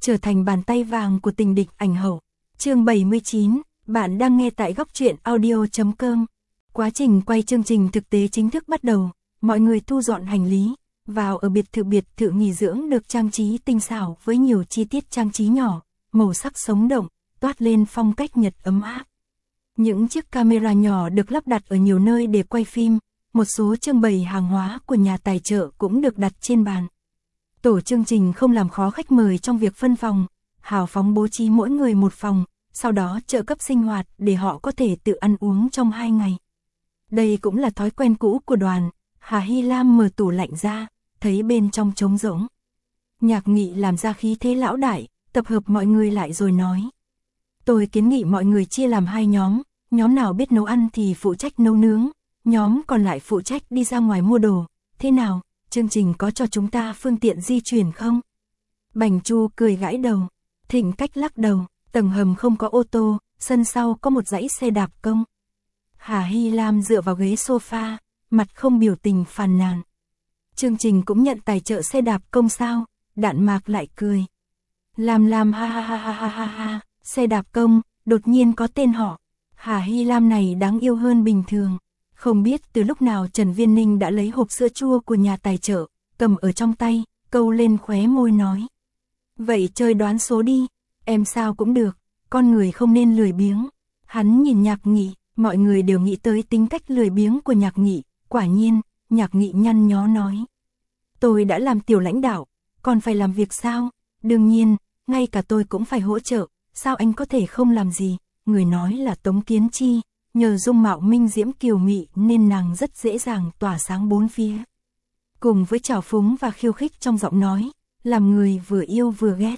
trở thành bàn tay vàng của tình địch ảnh hậu. Chương 79, bạn đang nghe tại góc truyện audio.com. Quá trình quay chương trình thực tế chính thức bắt đầu, mọi người thu dọn hành lý, vào ở biệt thự nghỉ dưỡng được trang trí tinh xảo với nhiều chi tiết trang trí nhỏ, màu sắc sống động, toát lên phong cách Nhật ấm áp. Những chiếc camera nhỏ được lắp đặt ở nhiều nơi để quay phim, một số trưng bày hàng hóa của nhà tài trợ cũng được đặt trên bàn. Tổ chương trình không làm khó khách mời trong việc phân phòng, hào phóng bố trí mỗi người một phòng, sau đó trợ cấp sinh hoạt để họ có thể tự ăn uống trong 2 ngày. Đây cũng là thói quen cũ của đoàn. Hà Hy Lam mở tủ lạnh ra, thấy bên trong trống rỗng. Nhạc Nghị làm ra khí thế lão đại, tập hợp mọi người lại rồi nói. Tôi kiến nghị mọi người chia làm 2 nhóm, nhóm nào biết nấu ăn thì phụ trách nấu nướng, nhóm còn lại phụ trách đi ra ngoài mua đồ. Thế nào, chương trình có cho chúng ta phương tiện di chuyển không? Bành Chu cười gãi đầu, Thịnh Cách lắc đầu, tầng hầm không có ô tô, sân sau có một dãy xe đạp công. Hà Hy Lam dựa vào ghế sofa, mặt không biểu tình phàn nàn. Chương trình cũng nhận tài trợ xe đạp công sao? Đạn Mạc lại cười. Lam ha ha ha ha ha ha ha, xe đạp công, đột nhiên có tên họ. Hà Hy Lam này đáng yêu hơn bình thường. Không biết từ lúc nào Trần Viên Ninh đã lấy hộp sữa chua của nhà tài trợ, cầm ở trong tay, câu lên khóe môi nói. Vậy chơi đoán số đi, em sao cũng được, con người không nên lười biếng. Hắn nhìn Nhạc Nghị, mọi người đều nghĩ tới tính cách lười biếng của Nhạc Nghị, quả nhiên, Nhạc Nghị nhăn nhó nói. Tôi đã làm tiểu lãnh đạo, còn phải làm việc sao? Đương nhiên, ngay cả tôi cũng phải hỗ trợ, sao anh có thể không làm gì? Người nói là Tống Kiến Chi, nhờ dung mạo minh diễm kiều mị nên nàng rất dễ dàng tỏa sáng bốn phía. Cùng với trào phúng và khiêu khích trong giọng nói, làm người vừa yêu vừa ghét.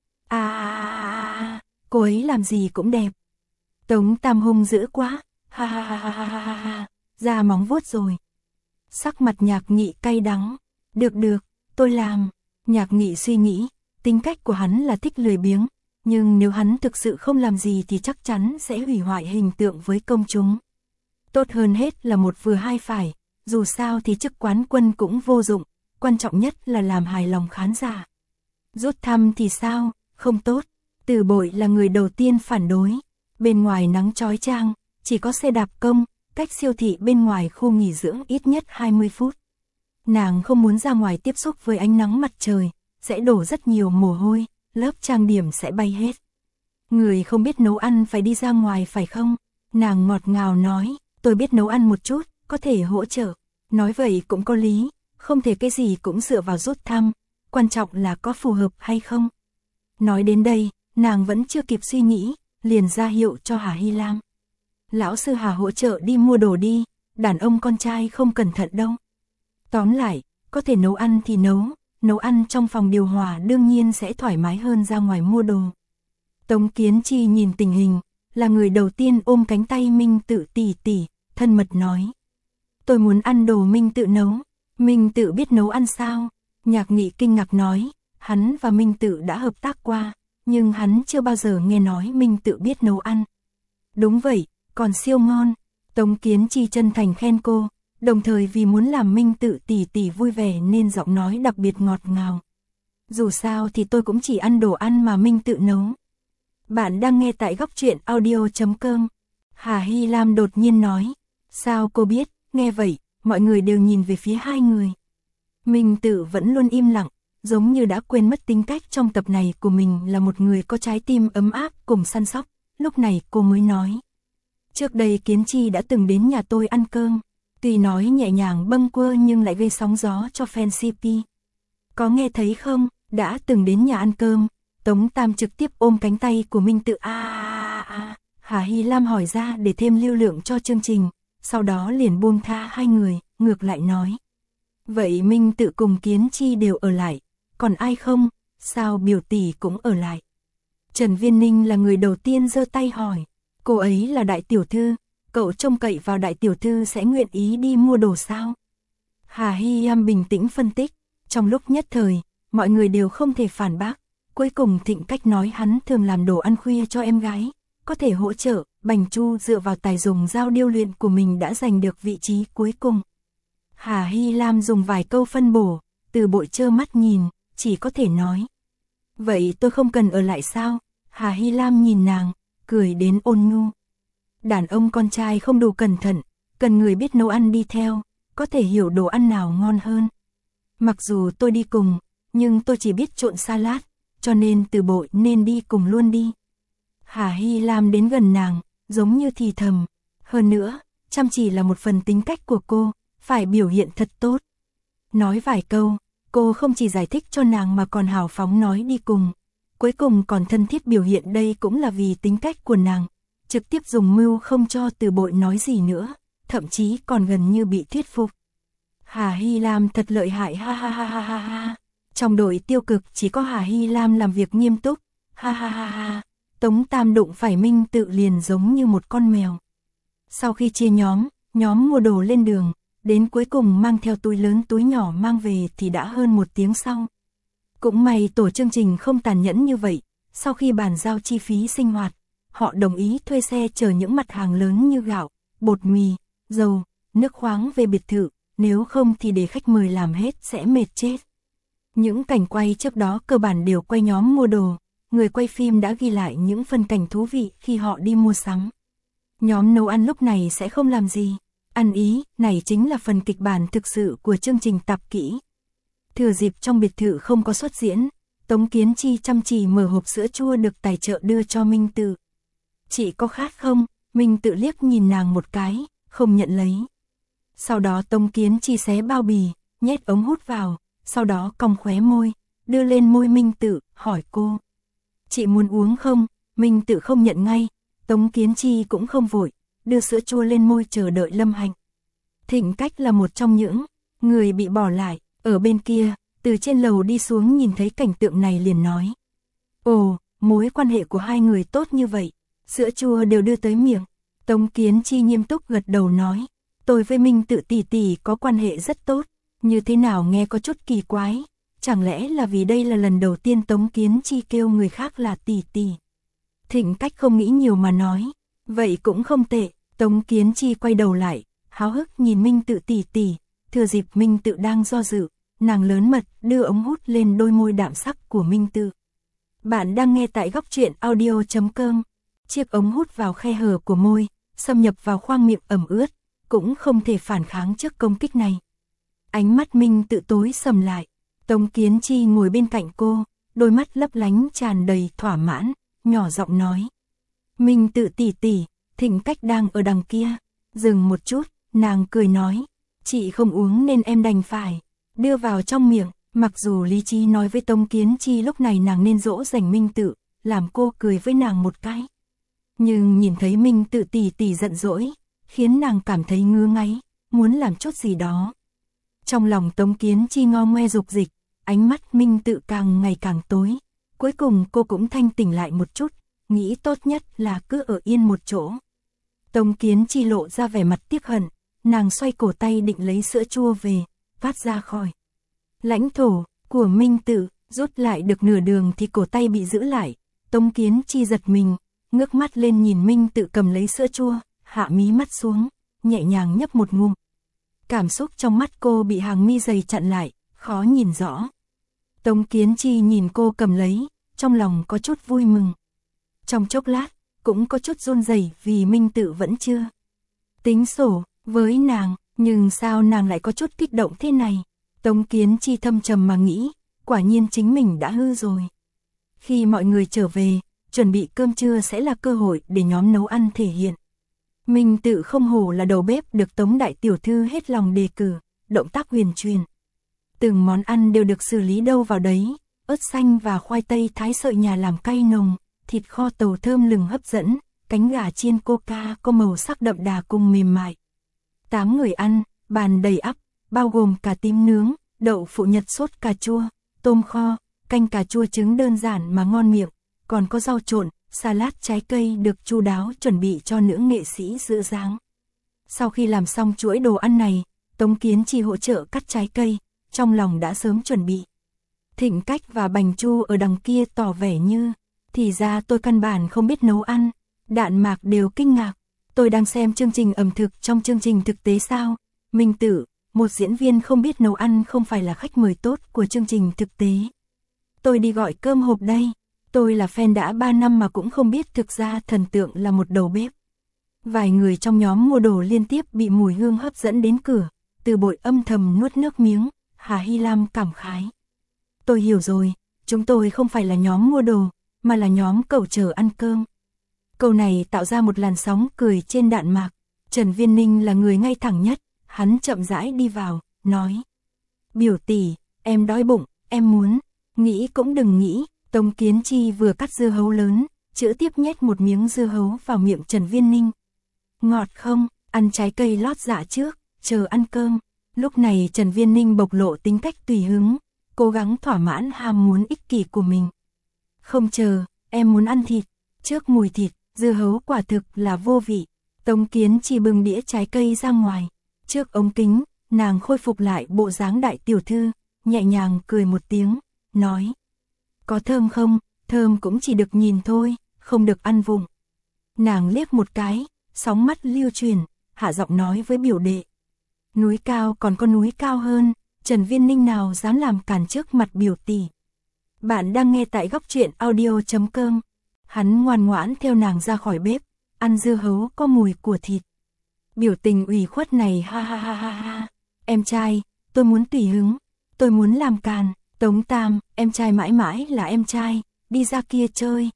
Cô ấy làm gì cũng đẹp. Tống Tam hung dữ quá, ha ha ha ha ha ha ha, da móng vuốt rồi. Sắc mặt Nhạc Nghị cay đắng, được, tôi làm. Nhạc Nghị suy nghĩ, tính cách của hắn là thích lười biếng, nhưng nếu hắn thực sự không làm gì thì chắc chắn sẽ hủy hoại hình tượng với công chúng. Tốt hơn hết là một vừa hai phải, dù sao thì chức quán quân cũng vô dụng, quan trọng nhất là làm hài lòng khán giả. Rút thăm thì sao, không tốt. Từ Bội là người đầu tiên phản đối. Bên ngoài nắng chói chang, chỉ có xe đạp công, cách siêu thị bên ngoài khu nghỉ dưỡng ít nhất 20 phút. Nàng không muốn ra ngoài tiếp xúc với ánh nắng mặt trời, sẽ đổ rất nhiều mồ hôi, lớp trang điểm sẽ bay hết. Người không biết nấu ăn phải đi ra ngoài phải không? Nàng ngọt ngào nói, tôi biết nấu ăn một chút, có thể hỗ trợ. Nói vậy cũng có lý, không thể cái gì cũng dựa vào rút thăm, quan trọng là có phù hợp hay không. Nói đến đây, nàng vẫn chưa kịp suy nghĩ, liền ra hiệu cho Hà Hy Lam. Lão sư Hà hỗ trợ đi mua đồ đi, đàn ông con trai không cẩn thận đâu. Tóm lại, có thể nấu ăn thì nấu ăn trong phòng điều hòa đương nhiên sẽ thoải mái hơn ra ngoài mua đồ. Tống Kiến Chi nhìn tình hình, là người đầu tiên ôm cánh tay Minh Tự tỷ, thân mật nói. Tôi muốn ăn đồ Minh Tự nấu. Minh Tự biết nấu ăn sao? Nhạc Nghị kinh ngạc nói, hắn và Minh Tự đã hợp tác qua, nhưng hắn chưa bao giờ nghe nói Minh Tự biết nấu ăn. Đúng vậy, còn siêu ngon. Tống Kiến Chi chân thành khen cô, đồng thời vì muốn làm Minh Tự tỷ vui vẻ nên giọng nói đặc biệt ngọt ngào. Dù sao thì tôi cũng chỉ ăn đồ ăn mà Minh Tự nấu. Bạn đang nghe tại góc truyện audio.com. Hà Hy Lam đột nhiên nói. Sao cô biết? Nghe vậy, mọi người đều nhìn về phía hai người. Minh Tự vẫn luôn im lặng, giống như đã quên mất tính cách trong tập này của mình là một người có trái tim ấm áp cùng săn sóc. Lúc này cô mới nói. Trước đây Kiến Chi đã từng đến nhà tôi ăn cơm. Tuy nói nhẹ nhàng bâng quơ nhưng lại gây sóng gió cho fan CP. Có nghe thấy không? Đã từng đến nhà ăn cơm. Tống Tam trực tiếp ôm cánh tay của Minh Tự. Hà Hy Lam hỏi ra để thêm lưu lượng cho chương trình, sau đó liền buông tha hai người, ngược lại nói. Vậy Minh Tự cùng Kiến Chi đều ở lại, còn ai không? Sao biểu tỷ cũng ở lại? Trần Viên Ninh là người đầu tiên giơ tay hỏi. Cô ấy là đại tiểu thư, cậu trông cậy vào đại tiểu thư sẽ nguyện ý đi mua đồ sao? Hà Hy Lam bình tĩnh phân tích, trong lúc nhất thời, mọi người đều không thể phản bác. Cuối cùng Thịnh Cách nói hắn thường làm đồ ăn khuya cho em gái, có thể hỗ trợ. Bành Chu dựa vào tài dùng dao điêu luyện của mình đã giành được vị trí cuối cùng. Hà Hy Lam dùng vài câu phân bổ, Từ Bội trơ mắt nhìn, chỉ có thể nói. Vậy tôi không cần ở lại sao? Hà Hy Lam nhìn nàng, cười đến ôn nhu. Đàn ông con trai không đủ cẩn thận, cần người biết nấu ăn đi theo, có thể hiểu đồ ăn nào ngon hơn. Mặc dù tôi đi cùng, nhưng tôi chỉ biết trộn salad, cho nên từ bội nên đi cùng luôn đi. Hà Hy Lam đến gần nàng, giống như thì thầm. Hơn nữa, chăm chỉ là một phần tính cách của cô, phải biểu hiện thật tốt. Nói vài câu, cô không chỉ giải thích cho nàng mà còn hào phóng nói đi cùng. Cuối cùng còn thân thiết biểu hiện, đây cũng là vì tính cách của nàng. Trực tiếp dùng mưu không cho từ bội nói gì nữa, thậm chí còn gần như bị thuyết phục. Hà Hy Lam thật lợi hại, ha ha ha ha ha ha. Trong đội tiêu cực chỉ có Hà Hy Lam làm việc nghiêm túc, ha ha ha ha. Tống Tam đụng phải Minh Tự liền giống như một con mèo. Sau khi chia nhóm mua đồ lên đường, đến cuối cùng mang theo túi lớn túi nhỏ mang về thì đã hơn 1 tiếng sau. Cũng may tổ chương trình không tàn nhẫn như vậy, sau khi bàn giao chi phí sinh hoạt, họ đồng ý thuê xe chở những mặt hàng lớn như gạo, bột mì, dầu, nước khoáng về biệt thự, nếu không thì để khách mời làm hết sẽ mệt chết. Những cảnh quay trước đó cơ bản đều quay nhóm mua đồ, người quay phim đã ghi lại những phân cảnh thú vị khi họ đi mua sắm. Nhóm nấu ăn lúc này sẽ không làm gì, ăn ý, này chính là phần kịch bản thực sự của chương trình Tạp Kỹ. Thừa dịp trong biệt thự không có xuất diễn, Tống Kiến Chi chăm chỉ mở hộp sữa chua được tài trợ đưa cho Minh Tự. Chị có khát không? Minh Tự liếc nhìn nàng một cái, không nhận lấy. Sau đó Tống Kiến Chi xé bao bì, nhét ống hút vào, sau đó cong khóe môi, đưa lên môi Minh Tự, hỏi cô. Chị muốn uống không? Minh Tự không nhận ngay, Tống Kiến Chi cũng không vội, đưa sữa chua lên môi chờ đợi Lâm Hạnh. Thịnh Cách là một trong những người bị bỏ lại, ở bên kia, từ trên lầu đi xuống nhìn thấy cảnh tượng này liền nói. Ồ, mối quan hệ của hai người tốt như vậy, sữa chua đều đưa tới miệng. Tống Kiến Chi nghiêm túc gật đầu nói, tôi với Minh Tự tỷ tỷ có quan hệ rất tốt, như thế nào nghe có chút kỳ quái, chẳng lẽ là vì đây là lần đầu tiên Tống Kiến Chi kêu người khác là tỷ tỷ. Thịnh Cách không nghĩ nhiều mà nói, vậy cũng không tệ. Tống Kiến Chi quay đầu lại, háo hức nhìn Minh Tự tỷ tỷ, thừa dịp Minh Tự đang do dự, nàng lớn mật đưa ống hút lên đôi môi đạm sắc của Minh Tự. Bạn đang nghe tại góc truyện audio.com. Chiếc ống hút vào khe hở của môi, xâm nhập vào khoang miệng ẩm ướt, cũng không thể phản kháng trước công kích này. Ánh mắt Minh Tự tối sầm lại, Tống Kiến Chi ngồi bên cạnh cô, đôi mắt lấp lánh tràn đầy thỏa mãn, nhỏ giọng nói. Minh Tự tỷ tỷ, Thịnh Cách đang ở đằng kia. Dừng một chút, nàng cười nói, chị không uống nên em đành phải đưa vào trong miệng. Mặc dù lý trí nói với Tống Kiến Chi lúc này nàng nên dỗ dành Minh Tự, làm cô cười với nàng một cái. Nhưng nhìn thấy Minh Tự tỷ tỷ giận dỗi, khiến nàng cảm thấy ngứa ngáy, muốn làm chút gì đó. Trong lòng Tống Kiến Chi ngo ngoe dục dịch, ánh mắt Minh Tự càng ngày càng tối. Cuối cùng cô cũng thanh tỉnh lại một chút, nghĩ tốt nhất là cứ ở yên một chỗ. Tống Kiến Chi lộ ra vẻ mặt tiếc hận, nàng xoay cổ tay định lấy sữa chua về, phát ra khỏi lãnh thổ của Minh Tự, rút lại được nửa đường thì cổ tay bị giữ lại. Tống Kiến Chi giật mình, ngước mắt lên nhìn Minh Tự cầm lấy sữa chua, hạ mí mắt xuống, nhẹ nhàng nhấp một ngụm. Cảm xúc trong mắt cô bị hàng mi dày chặn lại, khó nhìn rõ. Tống Kiến Chi nhìn cô cầm lấy, trong lòng có chút vui mừng. Trong chốc lát, cũng có chút run rẩy vì Minh Tự vẫn chưa tính sổ với nàng, nhưng sao nàng lại có chút kích động thế này? Tống Kiến Chi thâm trầm mà nghĩ, quả nhiên chính mình đã hư rồi. Khi mọi người trở về, chuẩn bị cơm trưa sẽ là cơ hội để nhóm nấu ăn thể hiện. Minh Tự không hổ là đầu bếp được Tống đại tiểu thư hết lòng đề cử, động tác huyền truyền. Từng món ăn đều được xử lý đâu vào đấy, ớt xanh và khoai tây thái sợi nhà làm cay nồng, thịt kho tàu thơm lừng hấp dẫn, cánh gà chiên coca có màu sắc đậm đà cùng mềm mại. 8 người ăn, bàn đầy ắp, bao gồm cà tím nướng, đậu phụ Nhật sốt cà chua, tôm kho, canh cà chua trứng đơn giản mà ngon miệng, còn có rau trộn, salad trái cây được chu đáo chuẩn bị cho nữ nghệ sĩ giữ dáng. Sau khi làm xong chuỗi đồ ăn này, Tống Kiến Chi hỗ trợ cắt trái cây, trong lòng đã sớm chuẩn bị. Thịnh Cách và Bành Chu ở đằng kia tỏ vẻ như, thì ra tôi căn bản không biết nấu ăn. Đạn Mạc đều kinh ngạc, tôi đang xem chương trình ẩm thực trong chương trình thực tế sao? Minh Tự, một diễn viên không biết nấu ăn không phải là khách mời tốt của chương trình thực tế. tôi đi gọi cơm hộp đây. Tôi là fan đã 3 năm mà cũng không biết thực ra thần tượng là một đầu bếp. Vài người trong nhóm mua đồ liên tiếp bị mùi hương hấp dẫn đến cửa, Từ Bội âm thầm nuốt nước miếng, Hà Hy Lam cảm khái. Tôi hiểu rồi, chúng tôi không phải là nhóm mua đồ, mà là nhóm cậu chờ ăn cơm. Câu này tạo ra một làn sóng cười trên đạn mạc. Trần Viên Ninh là người ngay thẳng nhất, hắn chậm rãi đi vào, nói. Biểu tỷ, em đói bụng, em muốn, nghĩ cũng đừng nghĩ. Tống Kiến Chi vừa cắt dưa hấu lớn, chữa tiếp nhét một miếng dưa hấu vào miệng Trần Viên Ninh. Ngọt không, ăn trái cây lót dạ trước, chờ ăn cơm. Lúc này Trần Viên Ninh bộc lộ tính cách tùy hứng, cố gắng thỏa mãn ham muốn ích kỷ của mình. Không chờ, em muốn ăn thịt, trước mùi thịt, dưa hấu quả thực là vô vị. Tống Kiến Chi bưng đĩa trái cây ra ngoài, trước ống kính, nàng khôi phục lại bộ dáng đại tiểu thư, nhẹ nhàng cười một tiếng, nói. Có thơm không, thơm cũng chỉ được nhìn thôi, không được ăn vụng. Nàng liếc một cái, sóng mắt lưu truyền, hạ giọng nói với biểu đệ. Núi cao còn có núi cao hơn, Trần Viên Ninh nào dám làm cản trước mặt biểu tỷ. Bạn đang nghe tại góc truyện audio.com. Hắn ngoan ngoãn theo nàng ra khỏi bếp, ăn dưa hấu có mùi của thịt. Biểu tình ủy khuất này ha ha ha ha ha. Em trai, tôi muốn tùy hứng, tôi muốn làm càn. Tống Tam, em trai mãi mãi là em trai, đi ra kia chơi,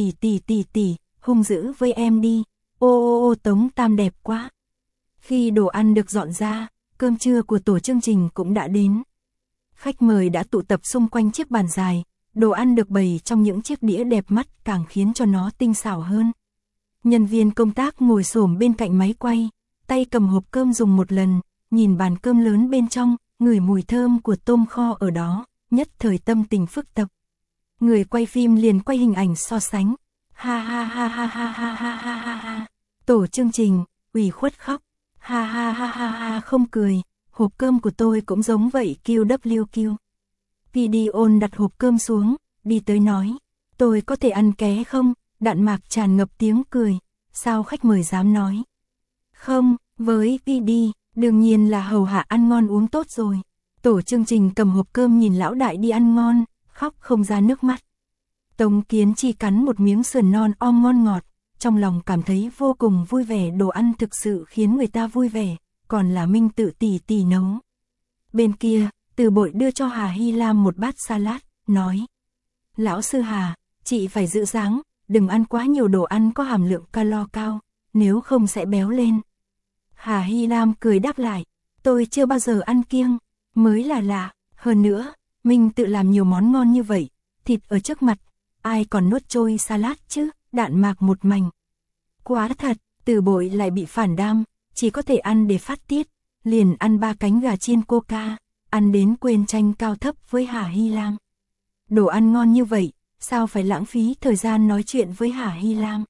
tỷ, hung dữ với em đi. Ô Tống Tam đẹp quá. Khi đồ ăn được dọn ra, cơm trưa của tổ chương trình cũng đã đến. Khách mời đã tụ tập xung quanh chiếc bàn dài, đồ ăn được bày trong những chiếc đĩa đẹp mắt càng khiến cho nó tinh xảo hơn. Nhân viên công tác ngồi xổm bên cạnh máy quay, tay cầm hộp cơm dùng một lần, nhìn bàn cơm lớn bên trong, ngửi mùi thơm của tôm kho ở đó, nhất thời tâm tình phức tạp. Người quay phim liền quay hình ảnh so sánh. Ha ha ha ha ha ha ha ha ha ha. Tổ chương trình, ủy khuất khóc. Ha ha ha ha ha không cười, hộp cơm của tôi cũng giống vậy QWQ. Video đặt hộp cơm xuống, đi tới nói. Tôi có thể ăn ké không? Đạn mạc tràn ngập tiếng cười. Sao khách mời dám nói? Không, với PD, đương nhiên là hầu hạ ăn ngon uống tốt rồi. Tổ chương trình cầm hộp cơm nhìn lão đại đi ăn ngon, khóc không ra nước mắt. Tống Kiến Chi cắn một miếng sườn non om ngon ngọt, trong lòng cảm thấy vô cùng vui vẻ, đồ ăn thực sự khiến người ta vui vẻ, còn là Minh Tự tỷ nấu. Bên kia, Từ Bội đưa cho Hà Hy Lam một bát salad, nói. Lão sư Hà, chị phải giữ dáng, đừng ăn quá nhiều đồ ăn có hàm lượng calo cao, nếu không sẽ béo lên. Hà Hy Lam cười đáp lại, tôi chưa bao giờ ăn kiêng, mới là lạ, hơn nữa, Minh Tự làm nhiều món ngon như vậy, thịt ở trước mặt, ai còn nuốt trôi salad chứ, đạn mạc một mảnh. Quá thật, Từ Bội lại bị phản đam, chỉ có thể ăn để phát tiết, liền ăn 3 cánh gà chiên coca, ăn đến quên tranh cao thấp với Hà Hy Lam. Đồ ăn ngon như vậy, sao phải lãng phí thời gian nói chuyện với Hà Hy Lam.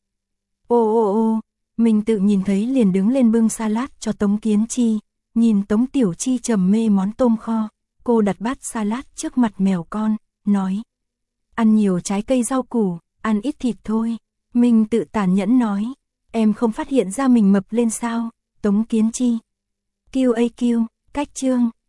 Ô, Minh Tự nhìn thấy liền đứng lên bưng salad cho Tống Kiến Chi, nhìn Tống Tiểu Chi trầm mê món tôm kho, cô đặt bát salad trước mặt mèo con, nói. Ăn nhiều trái cây rau củ, ăn ít thịt thôi. Minh Tự tàn nhẫn nói, em không phát hiện ra mình mập lên sao, Tống Kiến Chi. QAQ, cách chương.